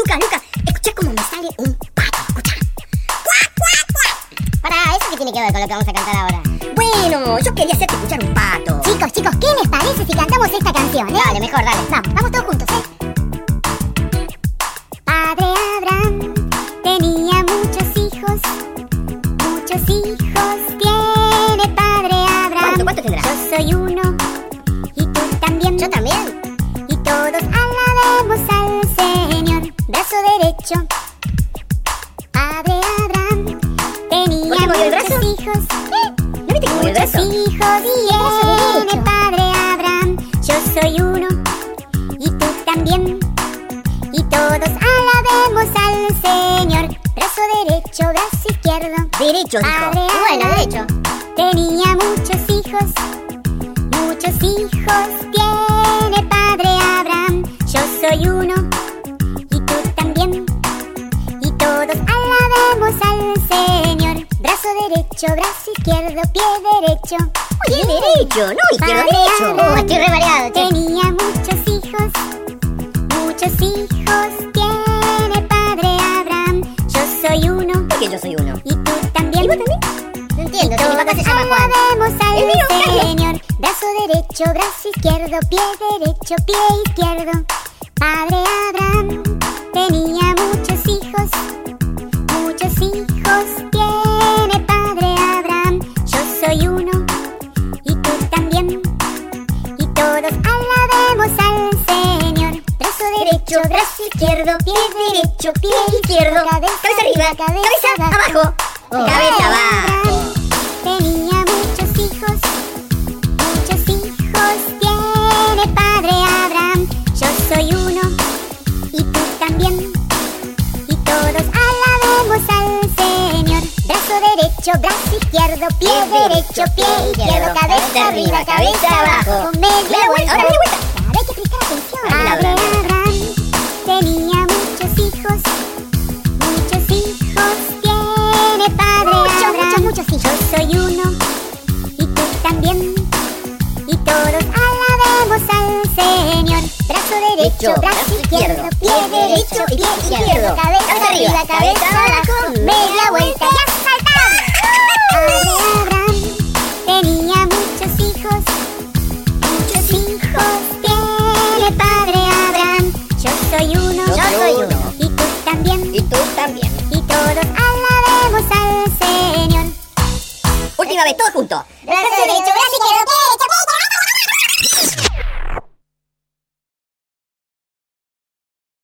Lucas, escucha cómo me sale un pato, escucha. ¡Cuac, cuac, cuac! Pará, ¿eso qué tiene que ver con lo que vamos a cantar ahora? Bueno, yo quería hacerte escuchar un pato. Chicos, ¿qué les parece si cantamos esta canción, Dale, mejor, dale. Vamos todos juntos, Padre Abraham tenía muchos hijos tiene Padre Abraham. ¿Cuánto tendrá? Yo soy uno, y tú también. Yo también. Y todos alabemos al Señor. Brazo derecho. Padre Abraham tenía ¿Por qué movió el muchos brazo? hijos. ¿No viste que movió el brazo? Hijos tiene Padre Abraham. Yo soy uno, y tú también. Y todos alabemos al Señor. Brazo derecho, brazo izquierdo. Derecho, dijo. Padre Bueno, Abraham derecho. tenía muchos hijos tiene Padre Abraham. Yo soy uno, y tú también. Y todos alabemos al Señor. Brazo derecho, brazo izquierdo, pie derecho. Pie derecho, no, izquierdo, Padre derecho. Abraham Estoy re mareado, che. tenía muchos hijos tiene Padre Abraham. Yo soy uno, ¿Por qué yo soy uno? y tú también. ¿Y vos también? No entiendo, Todos mi papá se llama Juan. alabemos al El mío, Carlos. Señor. Brazo derecho, brazo izquierdo, pie derecho, pie izquierdo. Padre Abraham tenía muchos hijos tiene Padre Abraham. Yo soy uno, y tú también. Y todos alabemos al Señor. Brazo derecho, brazo izquierdo, pie derecho, pie izquierdo. Cabeza arriba, cabeza abajo. Cabeza abajo. Tenía muchos hijos tiene Padre Abraham. Yo soy uno, y tú también. Y todos alabemos al Señor. Brazo derecho, brazo izquierdo, pie derecho, pie izquierdo. Cabeza arriba, cabeza abajo. Media vuelta. Ahora media vuelta. Ahora hay que prestar atención. Ahora que la Padre hablan. Abraham tenía muchos hijos tiene Padre Abraham. Muchos hijos. Yo soy uno, y tú también. Y todos alabemos al Señor. Brazo derecho, brazo izquierdo, pie derecho, pie izquierdo. Cabeza arriba, cabeza abajo, media vuelta. ¡Ya saltamos! Padre Abraham tenía muchos hijos tiene Padre Abraham. Yo soy uno, y tú también. Y tú también. Y todos alabemos al Señor. Última vez, todos juntos. Brazo derecho, brazo izquierdo, pie